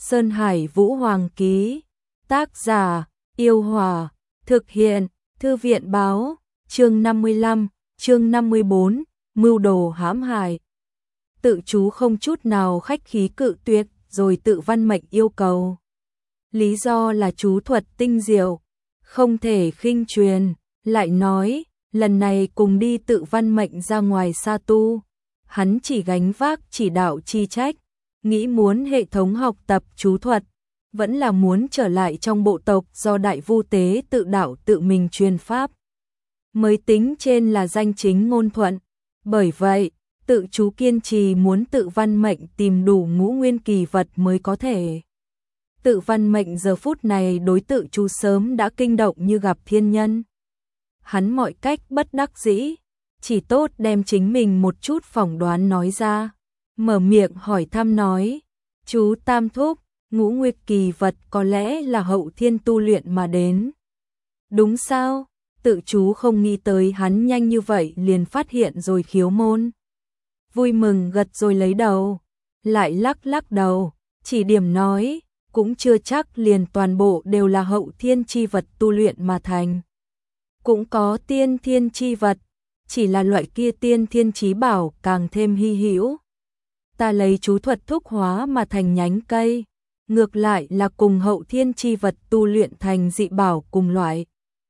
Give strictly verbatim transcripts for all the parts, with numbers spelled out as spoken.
Sơn Hải Vũ Hoàng ký. Tác giả, Yêu Hòa. Thực hiện, Thư viện báo. Chương năm mươi lăm, chương năm mươi bốn, mưu đồ hãm hại. Tự chú không chút nào khách khí cự tuyệt, rồi tự văn mệnh yêu cầu. Lý do là chú thuật tinh diệu, không thể khinh truyền, lại nói, lần này cùng đi tự văn mệnh ra ngoài xa tu. Hắn chỉ gánh vác chỉ đạo chi trách, nghĩ muốn hệ thống học tập chú thuật, vẫn là muốn trở lại trong bộ tộc do Đại Vu Tế tự đạo tự mình truyền pháp. Mới tính trên là danh chính ngôn thuận, bởi vậy, tự chú kiên trì muốn tự văn mệnh tìm đủ ngũ nguyên kỳ vật mới có thể. Tự văn mệnh giờ phút này đối tự chú sớm đã kinh động như gặp thiên nhân. Hắn mọi cách bất đắc dĩ, chỉ tốt đem chính mình một chút phỏng đoán nói ra, mở miệng hỏi thăm nói, chú Tam Thúc, ngũ nguyệt kỳ vật có lẽ là hậu thiên tu luyện mà đến. Đúng sao? Tự chú không nghĩ tới hắn nhanh như vậy liền phát hiện rồi khiếu môn. Vui mừng gật rồi lấy đầu, lại lắc lắc đầu, chỉ điểm nói, cũng chưa chắc liền toàn bộ đều là hậu thiên chi vật tu luyện mà thành. Cũng có tiên thiên chi vật, chỉ là loại kia tiên thiên chí bảo càng thêm hy hữu. Ta lấy chú thuật thúc hóa mà thành nhánh cây, ngược lại là cùng hậu thiên chi vật tu luyện thành dị bảo cùng loại.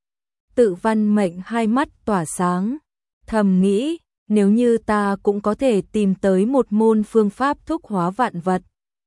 Tự văn mệnh hai mắt tỏa sáng, thầm nghĩ, nếu như ta cũng có thể tìm tới một môn phương pháp thúc hóa vạn vật,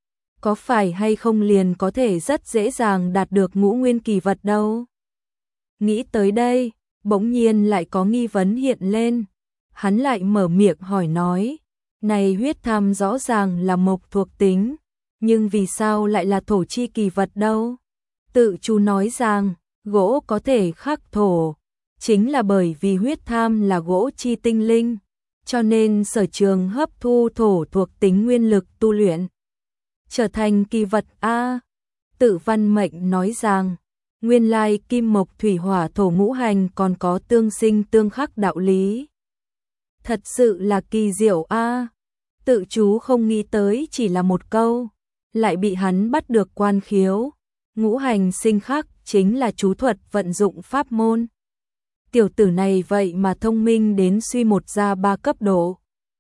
có phải hay không liền có thể rất dễ dàng đạt được ngũ nguyên kỳ vật đâu. Nghĩ tới đây, bỗng nhiên lại có nghi vấn hiện lên, hắn lại mở miệng hỏi nói, này huyết tham rõ ràng là mộc thuộc tính, nhưng vì sao lại là thổ chi kỳ vật đâu? Tự chú nói rằng, gỗ có thể khắc thổ, chính là bởi vì huyết tham là gỗ chi tinh linh, cho nên sở trường hấp thu thổ thuộc tính nguyên lực tu luyện, trở thành kỳ vật A. Tự văn mệnh nói rằng, nguyên lai kim mộc thủy hỏa thổ ngũ hành còn có tương sinh tương khắc đạo lý. Thật sự là kỳ diệu A. Tự chú không nghĩ tới chỉ là một câu, lại bị hắn bắt được quan khiếu. Ngũ hành sinh khắc chính là chú thuật vận dụng pháp môn. Tiểu tử này vậy mà thông minh đến suy một ra ba cấp độ.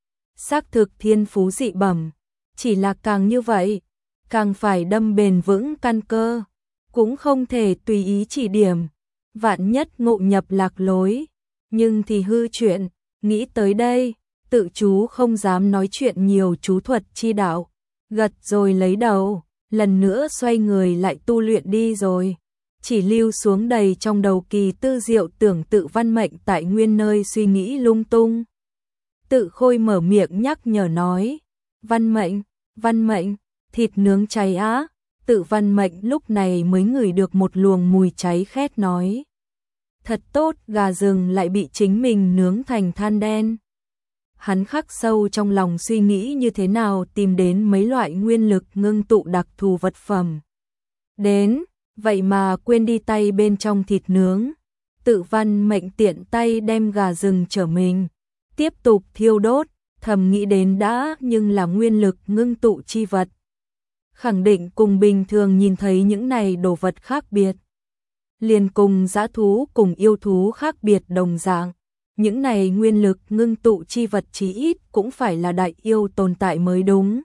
Xác thực thiên phú dị bẩm, chỉ là càng như vậy, càng phải đâm bền vững căn cơ, cũng không thể tùy ý chỉ điểm, vạn nhất ngộ nhập lạc lối, nhưng thì hư chuyện. Nghĩ tới đây, tự chú không dám nói chuyện nhiều chú thuật chi đạo, gật rồi lấy đầu, lần nữa xoay người lại tu luyện đi rồi, chỉ lưu xuống đầy trong đầu kỳ tư diệu tưởng tự văn mệnh tại nguyên nơi suy nghĩ lung tung. Tự khôi mở miệng nhắc nhở nói, văn mệnh, văn mệnh, thịt nướng cháy á. Tự văn mệnh lúc này mới ngửi được một luồng mùi cháy khét nói, thật tốt, gà rừng lại bị chính mình nướng thành than đen. Hắn khắc sâu trong lòng suy nghĩ như thế nào tìm đến mấy loại nguyên lực ngưng tụ đặc thù vật phẩm. Đến, vậy mà quên đi tay bên trong thịt nướng. Tự văn mệnh tiện tay đem gà rừng trở mình, tiếp tục thiêu đốt, thầm nghĩ đến đã nhưng là nguyên lực ngưng tụ chi vật. Khẳng định cùng bình thường nhìn thấy những này đồ vật khác biệt. Liền cùng dã thú cùng yêu thú khác biệt đồng dạng. Những này nguyên lực ngưng tụ chi vật chí ít cũng phải là đại yêu tồn tại mới đúng.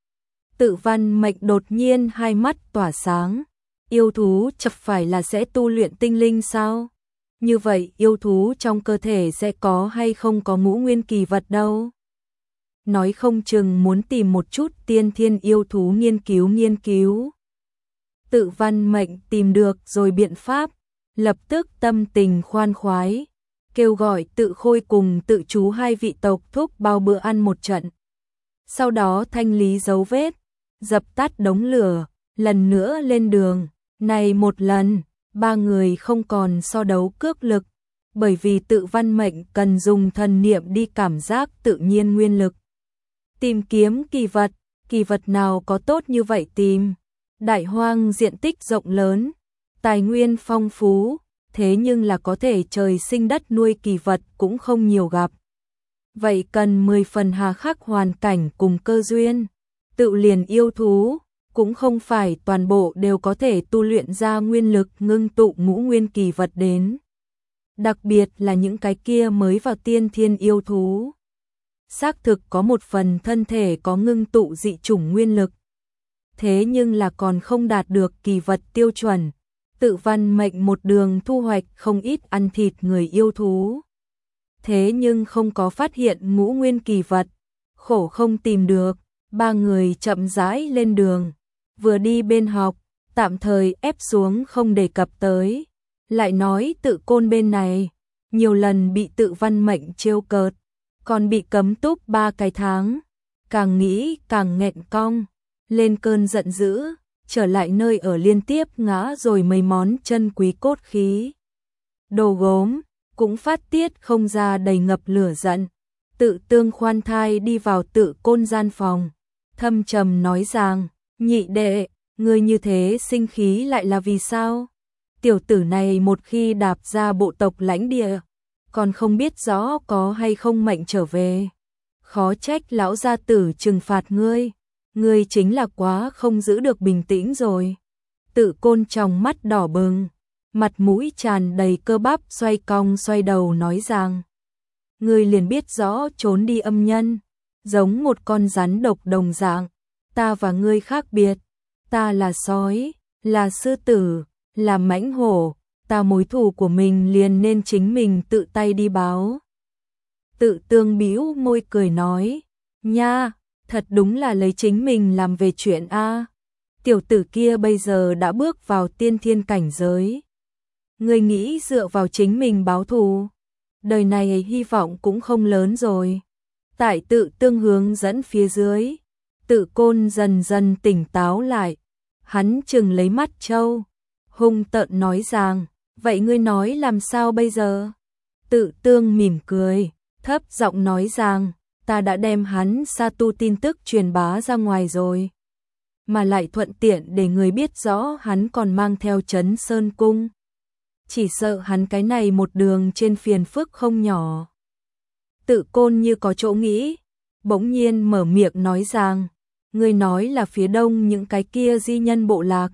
Tự văn mệnh đột nhiên hai mắt tỏa sáng. Yêu thú chập phải là sẽ tu luyện tinh linh sao? Như vậy yêu thú trong cơ thể sẽ có hay không có ngũ nguyên kỳ vật đâu? Nói không chừng muốn tìm một chút tiên thiên yêu thú nghiên cứu nghiên cứu. Tự văn mệnh tìm được rồi biện pháp, lập tức tâm tình khoan khoái, kêu gọi tự khôi cùng tự chú hai vị tộc thúc bao bữa ăn một trận. Sau đó thanh lý dấu vết, dập tắt đống lửa, lần nữa lên đường. Này một lần, ba người không còn so đấu cước lực, bởi vì tự văn mệnh cần dùng thần niệm đi cảm giác tự nhiên nguyên lực. Tìm kiếm kỳ vật, kỳ vật nào có tốt như vậy tìm. Đại hoang diện tích rộng lớn, tài nguyên phong phú, thế nhưng là có thể trời sinh đất nuôi kỳ vật cũng không nhiều gặp. Vậy cần mười phần hà khắc hoàn cảnh cùng cơ duyên, tự liền yêu thú, cũng không phải toàn bộ đều có thể tu luyện ra nguyên lực ngưng tụ ngũ nguyên kỳ vật đến. Đặc biệt là những cái kia mới vào tiên thiên yêu thú. Xác thực có một phần thân thể có ngưng tụ dị chủng nguyên lực. Thế nhưng là còn không đạt được kỳ vật tiêu chuẩn. Tự văn mệnh một đường thu hoạch không ít ăn thịt người yêu thú. Thế nhưng không có phát hiện ngũ nguyên kỳ vật. Khổ không tìm được, ba người chậm rãi lên đường. Vừa đi bên học, tạm thời ép xuống không đề cập tới. Lại nói Tự Côn bên này, nhiều lần bị Tự Văn mệnh trêu cợt, còn bị cấm túc ba cái tháng. Càng nghĩ càng nghẹn cong, lên cơn giận dữ, trở lại nơi ở liên tiếp ngã rồi mấy món chân quý cốt khí. Đồ gốm, cũng phát tiết không ra đầy ngập lửa giận. Tự Tương khoan thai đi vào Tự Côn gian phòng, thâm trầm nói rằng, nhị đệ, ngươi như thế sinh khí lại là vì sao? Tiểu tử này một khi đạp ra bộ tộc lãnh địa, còn không biết rõ có hay không mệnh trở về. Khó trách lão gia tử trừng phạt ngươi, ngươi chính là quá không giữ được bình tĩnh rồi. Tự Côn trong mắt đỏ bừng, mặt mũi tràn đầy cơ bắp xoay cong xoay đầu nói rằng, ngươi liền biết rõ trốn đi âm nhân, giống một con rắn độc đồng dạng, ta và ngươi khác biệt, ta là sói, là sư tử, là mãnh hổ, ta mối thù của mình liền nên chính mình tự tay đi báo. Tự Tương bĩu môi cười nói, nha, thật đúng là lấy chính mình làm về chuyện a. Tiểu tử kia bây giờ đã bước vào tiên thiên cảnh giới. Ngươi nghĩ dựa vào chính mình báo thù, đời này hy vọng cũng không lớn rồi. Tại Tự Tương hướng dẫn phía dưới, Tự Côn dần dần tỉnh táo lại. Hắn chừng lấy mắt trâu, hung tợn nói rằng, vậy ngươi nói làm sao bây giờ? Tự Tương mỉm cười, thấp giọng nói rằng, ta đã đem hắn sa tu tin tức truyền bá ra ngoài rồi. Mà lại thuận tiện để người biết rõ hắn còn mang theo Trấn Sơn Cung. Chỉ sợ hắn cái này một đường trên phiền phức không nhỏ. Tự Côn như có chỗ nghĩ, bỗng nhiên mở miệng nói rằng, ngươi nói là phía đông những cái kia di nhân bộ lạc.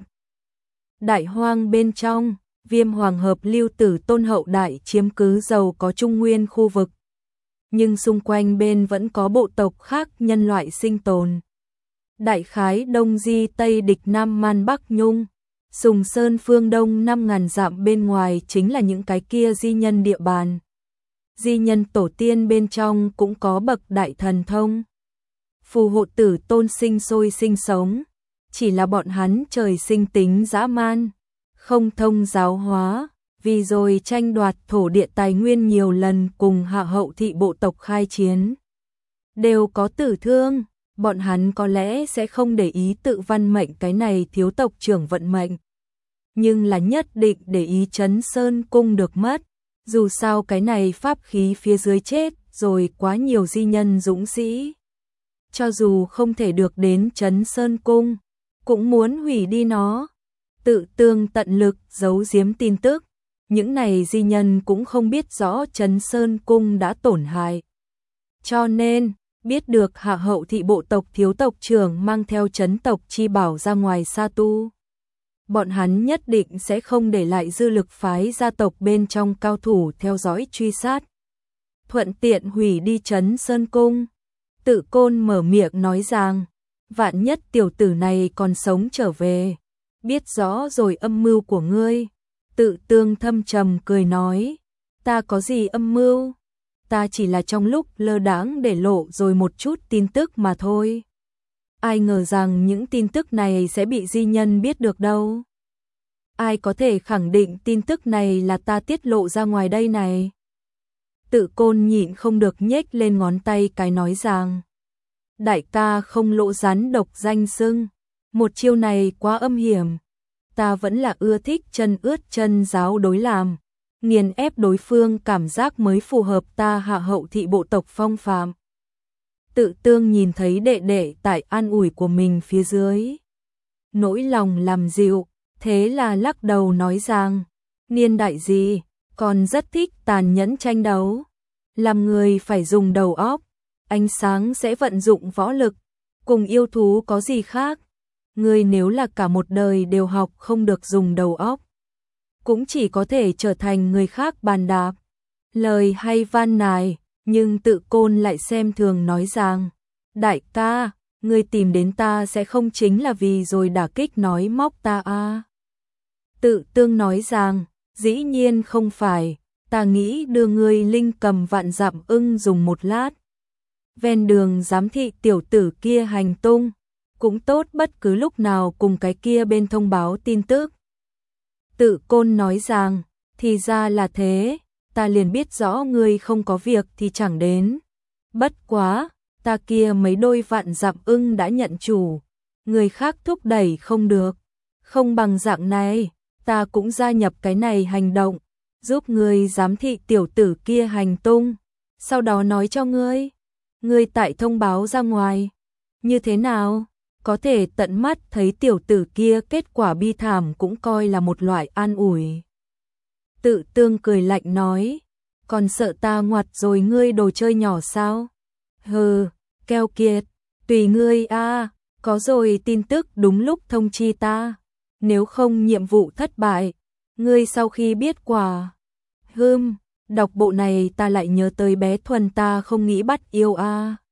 Đại hoang bên trong, Viêm Hoàng hợp lưu tử tôn hậu đại chiếm cứ giàu có trung nguyên khu vực. Nhưng xung quanh bên vẫn có bộ tộc khác nhân loại sinh tồn. Đại khái Đông Di Tây Địch Nam Man Bắc Nhung, Sùng Sơn phương Đông năm ngàn dặm bên ngoài chính là những cái kia di nhân địa bàn. Di nhân tổ tiên bên trong cũng có bậc đại thần thông. Phù hộ tử tôn sinh sôi sinh sống, chỉ là bọn hắn trời sinh tính dã man, không thông giáo hóa, vì rồi tranh đoạt thổ địa tài nguyên nhiều lần cùng hạ hậu thị bộ tộc khai chiến. Đều có tử thương, bọn hắn có lẽ sẽ không để ý Tự Văn mệnh cái này thiếu tộc trưởng vận mệnh. Nhưng là nhất định để ý Trấn Sơn Cung được mất, dù sao cái này pháp khí phía dưới chết rồi quá nhiều di nhân dũng sĩ. Cho dù không thể được đến Trấn Sơn Cung, cũng muốn hủy đi nó. Tự Tương tận lực giấu giếm tin tức, những này di nhân cũng không biết rõ Trấn Sơn Cung đã tổn hại. Cho nên, biết được hạ hậu thị bộ tộc thiếu tộc trưởng mang theo trấn tộc chi bảo ra ngoài sa tu. Bọn hắn nhất định sẽ không để lại dư lực phái gia tộc bên trong cao thủ theo dõi truy sát. Thuận tiện hủy đi Trấn Sơn Cung. Tự Côn mở miệng nói rằng, vạn nhất tiểu tử này còn sống trở về, biết rõ rồi âm mưu của ngươi. Tự Tương thâm trầm cười nói, ta có gì âm mưu? Ta chỉ là trong lúc lơ đãng để lộ rồi một chút tin tức mà thôi. Ai ngờ rằng những tin tức này sẽ bị di nhân biết được đâu. Ai có thể khẳng định tin tức này là ta tiết lộ ra ngoài đây này? Tự Côn nhịn không được nhếch lên ngón tay cái nói rằng, đại ca không lộ rắn độc danh xưng, một chiêu này quá âm hiểm. Ta vẫn là ưa thích chân ướt chân giáo đối làm, nghiền ép đối phương cảm giác mới phù hợp ta hạ hậu thị bộ tộc phong phạm. Tự Tương nhìn thấy đệ đệ tại an ủi của mình phía dưới, nỗi lòng làm dịu, thế là lắc đầu nói rằng, niên đại gì, còn rất thích tàn nhẫn tranh đấu. Làm người phải dùng đầu óc, ánh sáng sẽ vận dụng võ lực, cùng yêu thú có gì khác. ngươi nếu là cả một đời đều học không được dùng đầu óc, cũng chỉ có thể trở thành người khác bàn đạp. Lời hay van nài, nhưng Tự Côn lại xem thường nói rằng, đại ca, ngươi tìm đến ta sẽ không chính là vì rồi đả kích nói móc ta à. Tự Tương nói rằng, dĩ nhiên không phải, ta nghĩ đưa ngươi linh cầm vạn dặm ưng dùng một lát. Ven đường giám thị tiểu tử kia hành tung, cũng tốt bất cứ lúc nào cùng cái kia bên thông báo tin tức. Tự Côn nói rằng, thì ra là thế, ta liền biết rõ ngươi không có việc thì chẳng đến. Bất quá, ta kia mấy đôi vạn dặm ưng đã nhận chủ, người khác thúc đẩy không được. Không bằng dạng này, ta cũng gia nhập cái này hành động, giúp ngươi giám thị tiểu tử kia hành tung, sau đó nói cho ngươi, ngươi tại thông báo ra ngoài. Như thế nào? Có thể tận mắt thấy tiểu tử kia kết quả bi thảm cũng coi là một loại an ủi. Tự Tương cười lạnh nói, còn sợ ta ngoặt rồi ngươi đồ chơi nhỏ sao? Hừ, keo kiệt, tùy ngươi a, có rồi tin tức đúng lúc thông chi ta, nếu không nhiệm vụ thất bại, ngươi sau khi biết quả. Hừm, đọc bộ này ta lại nhớ tới bé Thuần ta không nghĩ bắt yêu a.